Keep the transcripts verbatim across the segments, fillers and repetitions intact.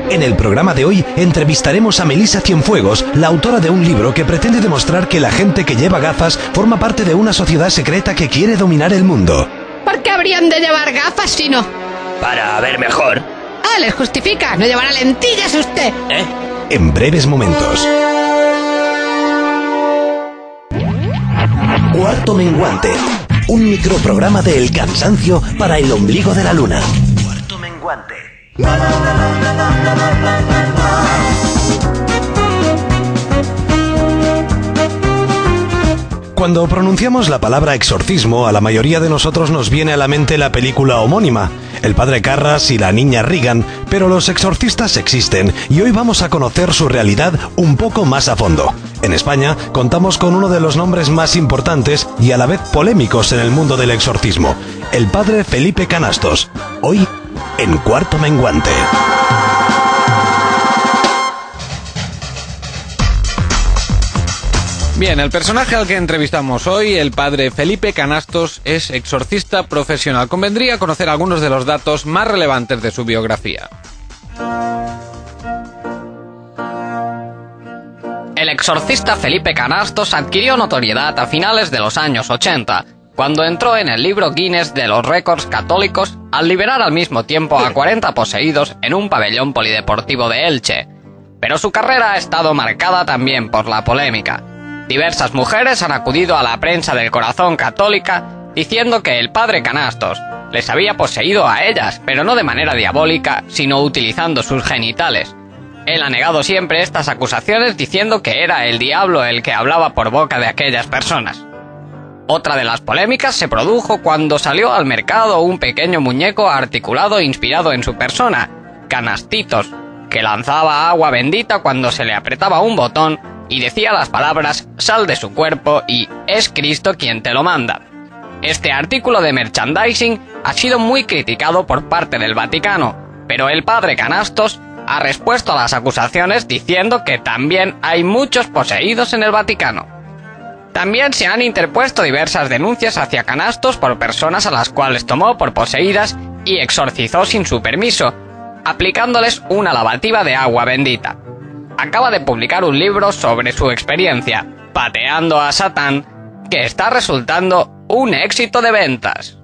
En el programa de hoy entrevistaremos a Melissa Cienfuegos, la autora de un libro que pretende demostrar que la gente que lleva gafas forma parte de una sociedad secreta que quiere dominar el mundo. ¿Por qué habrían de llevar gafas si no? Para ver mejor. Ah, les justifica, no llevará lentillas usted. ¿Eh? En breves momentos. Cuarto Menguante. Un microprograma de El Cansancio para el ombligo de la luna. Cuarto Menguante. Cuando pronunciamos la palabra exorcismo, a la mayoría de nosotros nos viene a la mente la película homónima, El padre Carras y la niña Regan, pero los exorcistas existen y hoy vamos a conocer su realidad un poco más a fondo. En España contamos con uno de los nombres más importantes y a la vez polémicos en el mundo del exorcismo, el padre Felipe Canastos. Hoy, en Cuarto Menguante. Bien, el personaje al que entrevistamos hoy, el padre Felipe Canastos, es exorcista profesional. Convendría conocer algunos de los datos más relevantes de su biografía. El exorcista Felipe Canastos adquirió notoriedad a finales de los años ochenta, cuando entró en el libro Guinness de los récords católicos al liberar al mismo tiempo a cuarenta poseídos en un pabellón polideportivo de Elche. Pero su carrera ha estado marcada también por la polémica. Diversas mujeres han acudido a la prensa del Corazón Católica diciendo que el padre Canastos les había poseído a ellas, pero no de manera diabólica, sino utilizando sus genitales. Él ha negado siempre estas acusaciones diciendo que era el diablo el que hablaba por boca de aquellas personas. Otra de las polémicas se produjo cuando salió al mercado un pequeño muñeco articulado inspirado en su persona, Canastitos, que lanzaba agua bendita cuando se le apretaba un botón y decía las palabras «sal de su cuerpo» y «es Cristo quien te lo manda». Este artículo de merchandising ha sido muy criticado por parte del Vaticano, pero el padre Canastos ha respuesto a las acusaciones diciendo que también hay muchos poseídos en el Vaticano. También se han interpuesto diversas denuncias hacia Canastos por personas a las cuales tomó por poseídas y exorcizó sin su permiso, aplicándoles una lavativa de agua bendita. Acaba de publicar un libro sobre su experiencia, Pateando a Satán, que está resultando un éxito de ventas.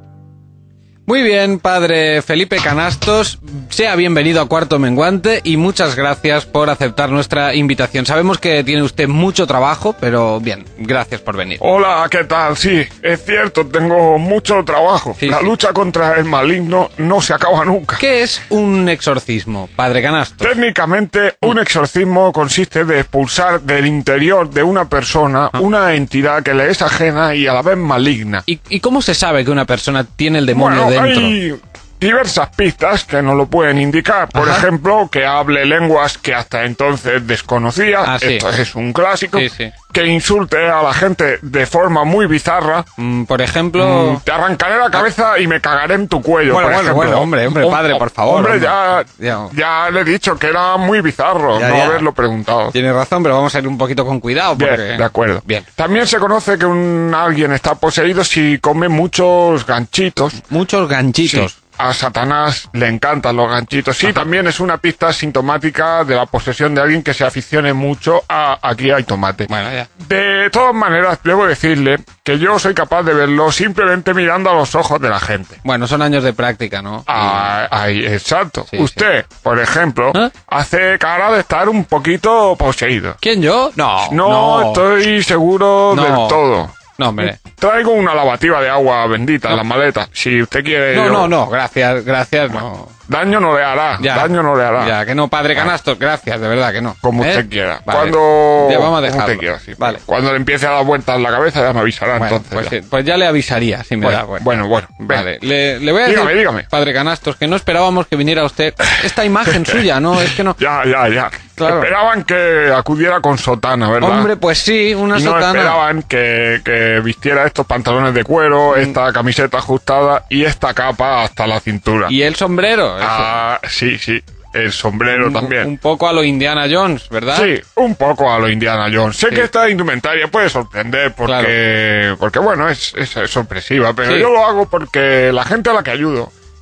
Muy bien, padre Felipe Canastos, sea bienvenido a Cuarto Menguante y muchas gracias por aceptar nuestra invitación. Sabemos que tiene usted mucho trabajo, pero bien, gracias por venir. Hola, ¿qué tal? Sí, es cierto, tengo mucho trabajo. Sí, La sí. lucha contra el maligno no se acaba nunca. ¿Qué es un exorcismo, padre Canastos? Técnicamente, un exorcismo consiste de expulsar del interior de una persona Ah. una entidad que le es ajena y a la vez maligna. ¿Y, y cómo se sabe que una persona tiene el demonio Bueno, dentro? hay diversas pistas que nos lo pueden indicar. Por Ajá. ejemplo, que hable lenguas que hasta entonces desconocía. Ah, sí. Esto es un clásico. Sí, sí. Que insulte a la gente de forma muy bizarra. Mm, por ejemplo... Mm, te arrancaré la cabeza y me cagaré en tu cuello. Bueno, por bueno, ejemplo. bueno, hombre, hombre, Hom- padre, por favor, Hombre, hombre. ya, Ya. ya le he dicho que era muy bizarro Ya, no ya. haberlo preguntado. Tiene razón, pero vamos a ir un poquito con cuidado Bien, porque... de acuerdo. Bien. También se conoce que un alguien está poseído si come muchos ganchitos. Muchos ganchitos. Sí. A Satanás le encantan los ganchitos. Sí, Ajá. también es una pista sintomática de la posesión de alguien que se aficione mucho a aquí hay tomate. Bueno, ya. De todas maneras, debo decirle que yo soy capaz de verlo simplemente mirando a los ojos de la gente. Bueno, son años de práctica, ¿no? Ah, ahí, exacto. Sí, Usted, por ejemplo, ¿Eh? hace cara de estar un poquito poseído. ¿Quién, yo? No, No, estoy seguro No. del todo. No, hombre. Traigo una lavativa de agua bendita en la maleta. Si usted quiere... No, yo- no, no, gracias, gracias, no. Daño no le hará. Ya. Daño no le hará. Ya, que no, padre Canastos, gracias, de verdad que no. Como ¿Eh? usted quiera. Vale. Cuando... Ya, vamos a como dejarlo. usted quiera, sí. Vale. Cuando le empiece a dar vueltas en la cabeza ya me avisará Bueno, entonces. pues, ya. sí, pues ya le avisaría si me Bueno, da cuenta. bueno, bueno, venga. Vale, le, le voy a Dígame, decir, dígame. padre Canastos, que no esperábamos que viniera usted. Esta imagen suya, ¿no? Es que no. Ya, ya, ya. Claro. Esperaban que acudiera con sotana, ¿verdad? Hombre, pues sí, una y no sotana. esperaban que, que vistiera estos pantalones de cuero, esta camiseta ajustada y esta capa hasta la cintura. Y el sombrero. eso. Ah, sí, sí. El sombrero un, también. un poco a lo Indiana Jones, ¿verdad? Sí, un poco a lo Indiana Jones. Sé Sí. que esta indumentaria puede sorprender porque, porque bueno, es, es sorpresiva, pero Sí. yo lo hago porque la gente a la que ayudo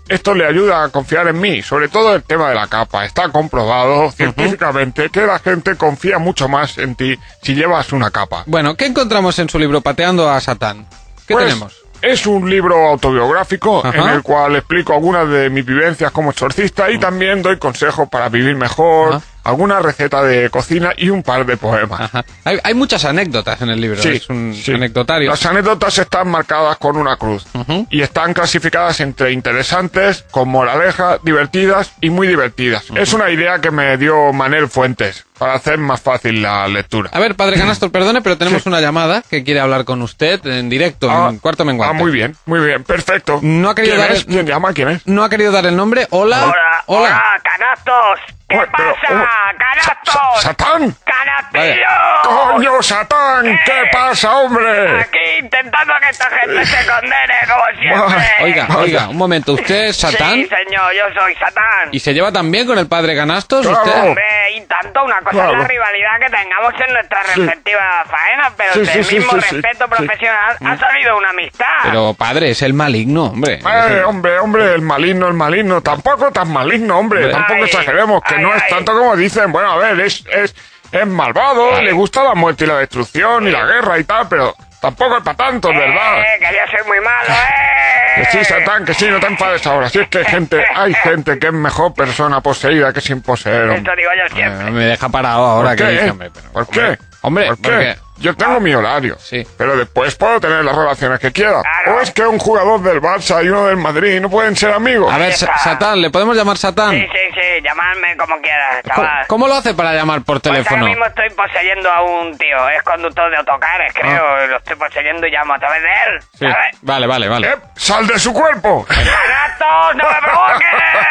esto le ayuda a confiar en mí, sobre todo el tema de la capa. Está comprobado científicamente uh-huh. que la gente confía mucho más en ti si llevas una capa. Bueno, ¿qué encontramos en su libro Pateando a Satán? ¿Qué pues, tenemos? Es un libro autobiográfico Ajá. en el cual explico algunas de mis vivencias como exorcista y uh-huh. también doy consejos para vivir mejor, uh-huh. alguna receta de cocina y un par de poemas. Ajá. Hay, hay muchas anécdotas en el libro, sí, es un sí. anecdotario. Las anécdotas están marcadas con una cruz uh-huh. y están clasificadas entre interesantes, con moraleja, divertidas y muy divertidas. Uh-huh. Es una idea que me dio Manel Fuentes para hacer más fácil la lectura. A ver, padre Canastos, perdone, pero tenemos sí. una llamada que quiere hablar con usted en directo, ah, en Cuarto Menguante. Ah, muy bien, muy bien, perfecto. No ha querido ¿Quién dar es? el... ¿Quién llama? ¿Quién es? No ha querido dar el nombre. Hola. Hola, hola, hola Canastos. ¿Qué Oye, pero, pasa, oh, Canastos? Sa- ¡Satán! ¡Canastillo! ¡Coño, Satán! Eh, ¿Qué pasa, hombre? Aquí intentando que esta gente se condene, como siempre. Oiga, oiga, un momento. ¿Usted es Satán? Sí, señor, yo soy Satán. ¿Y se lleva tan bien con el padre Canastos? Claro. ¿Usted? Hombre, y tanto, una cosa Claro. es la rivalidad que tengamos en nuestras Sí. respectivas faenas, pero Sí, del sí, sí, mismo sí, sí, respeto sí. profesional ha salido una amistad. Pero, padre, es el maligno, hombre. Eh, hombre, hombre, el maligno, el maligno. Tampoco tan maligno, hombre. Hombre. Tampoco Ay, exageremos, que ay, no es ay. tanto como dicen. Bueno, a ver, es, es, es malvado, Ay. le gusta la muerte y la destrucción y la guerra y tal, pero tampoco es para tanto, ¿verdad? Eh, que yo soy muy malo, eh. Que sí, Satán, que sí, no te enfades ahora. Si es que hay gente, hay gente que es mejor persona poseída que sin poseer, hombre. Esto digo yo siempre. Eh, me deja parado ahora ¿Por que qué? dice, hombre. Pero, ¿Por qué? Hombre, ¿Por qué? porque- Yo tengo mi horario, Sí. pero después puedo tener las relaciones que quiera. Claro. O es que un jugador del Barça y uno del Madrid no pueden ser amigos. A ver, Sa- Satán, ¿le podemos llamar Satán? Sí, sí, sí, llamadme como quieras, ¿Cómo, chaval. cómo lo hace para llamar por Pues teléfono? ahora mismo estoy poseyendo a un tío, es conductor de autocares, creo, y lo estoy poseyendo y llamo a través de él, Sí. ¿sabes? Vale, vale, vale. ¡Eh! ¡Sal de su cuerpo! ¡Canastos, no me provoques!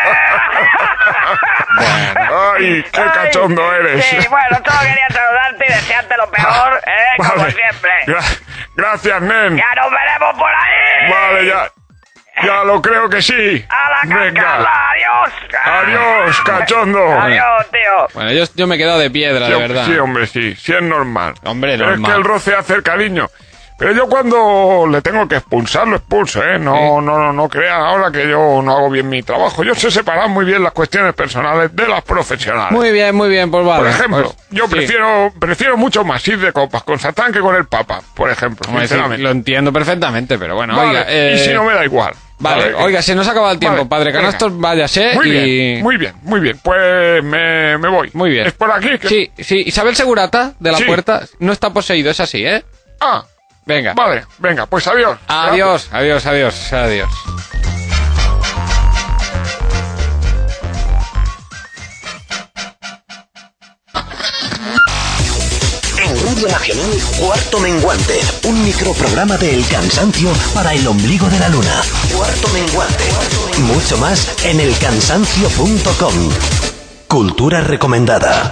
¡Ay, qué cachondo Ay, eres! Sí, bueno, solo quería saludarte y desearte lo peor, ¿eh? Como Vale. siempre. Gra- gracias, nen. ¡Ya nos veremos por ahí! Vale, ya. Ya lo creo que sí. ¡A la Venga. cascarla! ¡Adiós! Adiós, cachondo. ¡Adiós, tío! Bueno, yo, yo me he quedado de piedra, Sí, de verdad. sí, hombre, sí. Sí es normal. Hombre, Pero normal. es que el roce hace el cariño. Pero yo cuando le tengo que expulsar, lo expulso, ¿eh? No, Sí. no, no, no crean ahora que yo no hago bien mi trabajo. Yo sé separar muy bien las cuestiones personales de las profesionales. Muy bien, muy bien, pues vale. Por ejemplo, Pues, yo sí. prefiero prefiero mucho más ir de copas con Satán que con el Papa, por ejemplo, Hombre, sí, sinceramente. lo entiendo perfectamente, pero bueno, Vale, oiga. eh, y si no me da igual. Vale, oiga, se nos acaba el tiempo, Vale, padre Canastos, venga. váyase Muy y... bien, muy bien, muy bien. Pues me, me voy. Muy bien. ¿Es por aquí? que- Sí, sí, Isabel Segurata, de la Sí. puerta, no está poseído, es así, ¿eh? Ah, Venga. vale, venga, pues adiós. Adiós, adiós, adiós, adiós. En Radio Nacional, Cuarto Menguante, un microprograma de El Cansancio para el ombligo de la luna. Cuarto Menguante. Mucho más en el cansancio punto com. Cultura recomendada.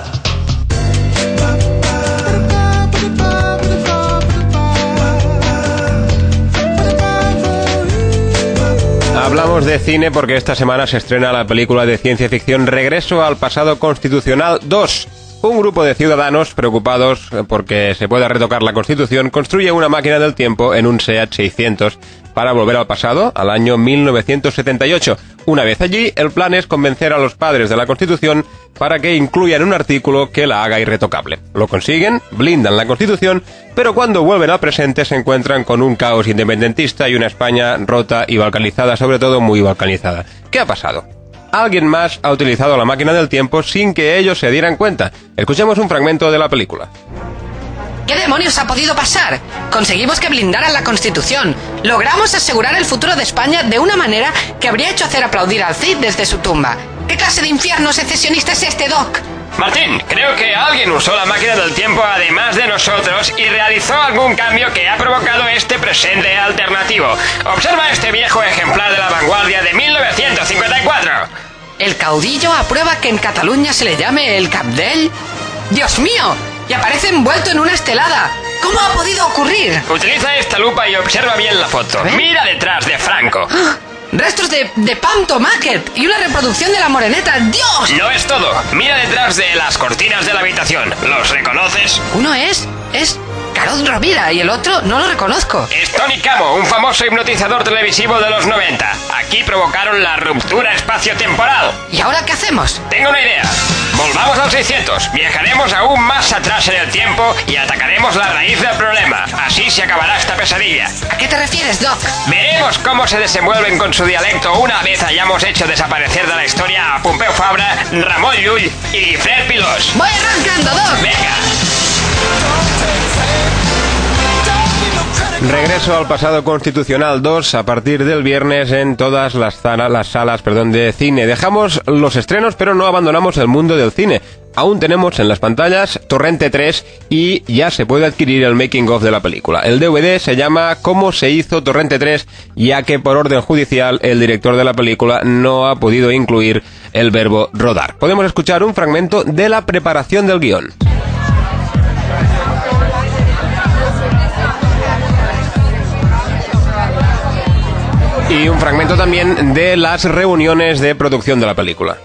Hablamos de cine porque esta semana se estrena la película de ciencia ficción Regreso al Pasado Constitucional dos. Un grupo de ciudadanos preocupados porque se pueda retocar la Constitución construye una máquina del tiempo en un SEAT seiscientos para volver al pasado, al año mil novecientos setenta y ocho. Una vez allí, el plan es convencer a los padres de la Constitución para que incluyan un artículo que la haga irretocable. Lo consiguen, blindan la Constitución, pero cuando vuelven al presente se encuentran con un caos independentista y una España rota y balcanizada, sobre todo muy balcanizada. ¿Qué ha pasado? Alguien más ha utilizado la máquina del tiempo sin que ellos se dieran cuenta. Escuchemos un fragmento de la película. ¿Qué demonios ha podido pasar? Conseguimos que blindaran la Constitución. Logramos asegurar el futuro de España de una manera que habría hecho hacer aplaudir al Cid desde su tumba. ¿Qué clase de infierno secesionista es este, Doc? Martín, creo que alguien usó la máquina del tiempo además de nosotros y realizó algún cambio que ha provocado este presente alternativo. Observa este viejo ejemplar de la vanguardia de mil novecientos cincuenta y cuatro. ¿El caudillo aprueba que en Cataluña se le llame el Capdell? ¡Dios mío! Y aparece envuelto en una estelada. ¿Cómo ha podido ocurrir? Utiliza esta lupa y observa bien la foto. ¿Eh? Mira detrás de Franco. ¡Ah! Restos de, de Pam Tomaquet y una reproducción de la moreneta. ¡Dios! No es todo. Mira detrás de las cortinas de la habitación. ¿Los reconoces? Uno es... es... Carod Rovira, y el otro no lo reconozco. Es Tony Camo, un famoso hipnotizador televisivo de los noventa. Aquí provocaron la ruptura espacio-temporal. ¿Y ahora qué hacemos? Tengo una idea. Volvamos al seiscientos, viajaremos aún más atrás en el tiempo y atacaremos la raíz del problema. Así se acabará esta pesadilla. ¿A qué te refieres, Doc? Veremos cómo se desenvuelven con su dialecto una vez hayamos hecho desaparecer de la historia a Pompeu Fabra, Ramon Llull y Guifré Pilós. ¡Voy arrancando, Doc! ¡Venga! Regreso al pasado constitucional dos a partir del viernes en todas las, zala, las salas perdón, de cine. Dejamos los estrenos, pero no abandonamos el mundo del cine. Aún tenemos en las pantallas Torrente tres y ya se puede adquirir el making of de la película. El D V D se llama ¿Cómo se hizo Torrente tres?, ya que por orden judicial el director de la película no ha podido incluir el verbo rodar. Podemos escuchar un fragmento de la preparación del guión. Y un fragmento también de las reuniones de producción de la película.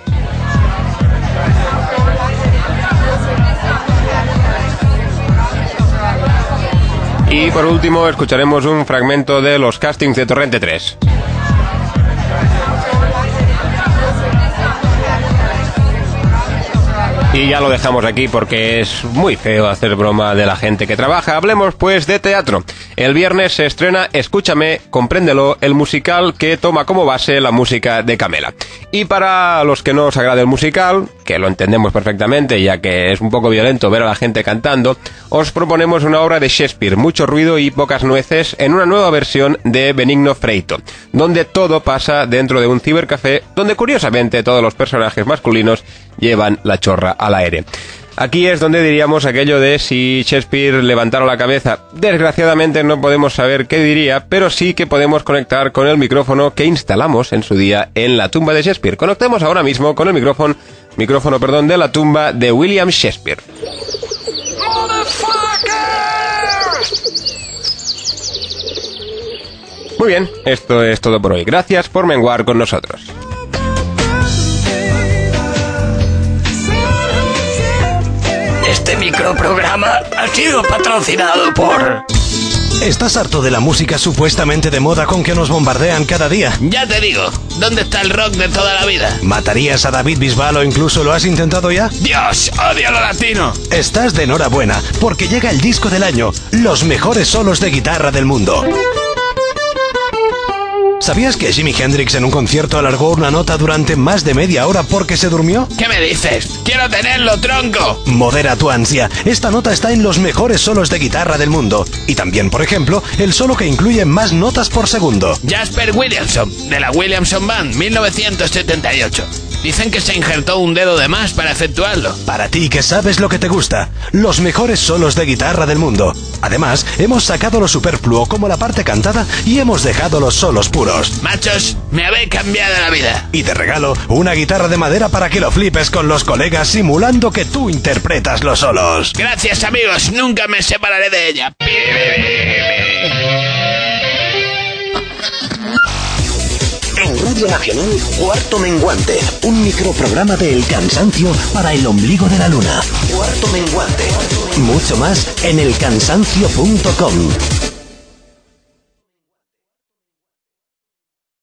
Y por último escucharemos un fragmento de los castings de Torrente tres. Y ya lo dejamos aquí porque es muy feo hacer broma de la gente que trabaja. Hablemos pues de teatro. El viernes se estrena Escúchame, compréndelo, el musical que toma como base la música de Camela. Y para los que no os agrade el musical, que lo entendemos perfectamente ya que es un poco violento ver a la gente cantando, os proponemos una obra de Shakespeare, mucho ruido y pocas nueces, en una nueva versión de Benigno Freito, donde todo pasa dentro de un cibercafé, donde curiosamente todos los personajes masculinos llevan la chorra al aire. Aquí es donde diríamos aquello de si Shakespeare levantara la cabeza. Desgraciadamente no podemos saber qué diría, pero sí que podemos conectar con el micrófono que instalamos en su día en la tumba de Shakespeare. Conectemos ahora mismo con el micrófono, micrófono, perdón, de la tumba de William Shakespeare. Muy bien, esto es todo por hoy. Gracias por menguar con nosotros. Este microprograma ha sido patrocinado por... ¿Estás harto de la música supuestamente de moda con que nos bombardean cada día? Ya te digo, ¿dónde está el rock de toda la vida? ¿Matarías a David Bisbal o incluso lo has intentado ya? ¡Dios, odio lo latino! Estás de enhorabuena, porque llega el disco del año, los mejores solos de guitarra del mundo. ¿Sabías que Jimi Hendrix en un concierto alargó una nota durante más de media hora porque se durmió? ¿Qué me dices? ¡Quiero tenerlo, tronco! Modera tu ansia. Esta nota está en los mejores solos de guitarra del mundo. Y también, por ejemplo, el solo que incluye más notas por segundo. Jasper Williamson, de la Williamson Band, mil novecientos setenta y ocho. Dicen que se injertó un dedo de más para efectuarlo. Para ti que sabes lo que te gusta, los mejores solos de guitarra del mundo. Además, hemos sacado lo superfluo como la parte cantada y hemos dejado los solos puros. Machos, me habéis cambiado la vida. Y te regalo una guitarra de madera para que lo flipes con los colegas simulando que tú interpretas los solos. Gracias, amigos, nunca me separaré de ella. En Radio Nacional, Cuarto Menguante, un microprograma de El Cansancio para el ombligo de la luna. Cuarto Menguante. Mucho más en el cansancio punto com.